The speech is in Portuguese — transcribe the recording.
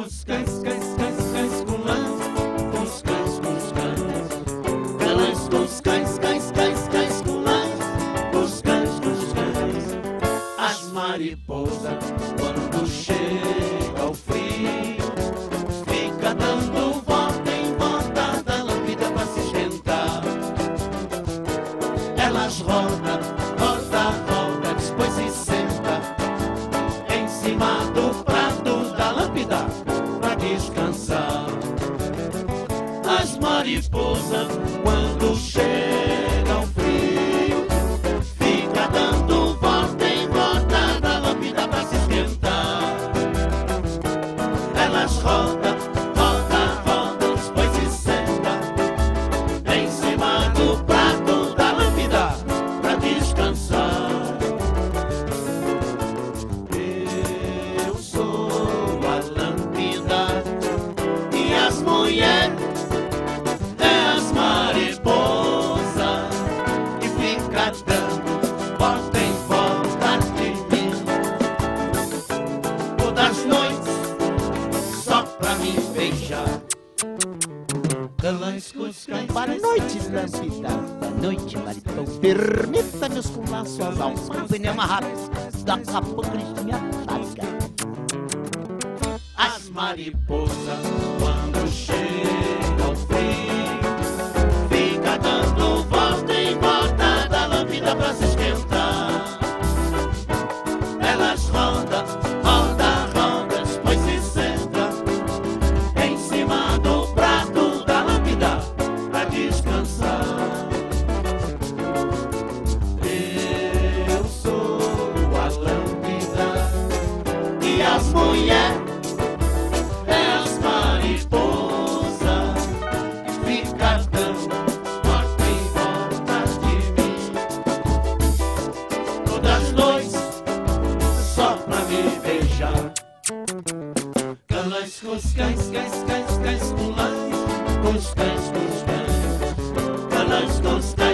cus, cães, cães, cães, cães, com lãs, cus, cães, cus, cães. Galãs, cus, cães, cães, cães, cães, com lãs, cus, cães, cus, cães. As mariposas, quando chega o frio, fica dando volta em volta da lâmpada pra se esquentar. Elas rodam, roda, roda, depois se senta em cima do prato da lâmpada pra descansar. As mariposas, quando chega o frio, fica dando volta em volta da lâmpada pra se esquentar. Elas rodam, roda, roda, depois se senta em cima do prato da lâmpada pra descansar. Eu sou a lâmpada e as mulheres é as mariposas que fica dando volta em volta de mim todas as noites só pra me beijar. Galãs, cus, cães, Boa noite, lâmpada. Boa noite, mariposa. Permita-me escular suas almas com pneu amarrado. Daqui a pouco eles me atacam. as mariposas, quando chega o frio, fica dando volta em volta da lâmpada pra se esquentar. Elas rodam, roda, roda, depois se senta em cima do prato da lâmpada pra descansar. Eu sou a lâmpada e as mulheres é as mariposas que fica dando volta em volta de mim todas as noites só pra me beijar. Galãs, cus, cães, cães, cães, cães, com lãs, cus, cães, cus, cães. Galãs, cus, cães.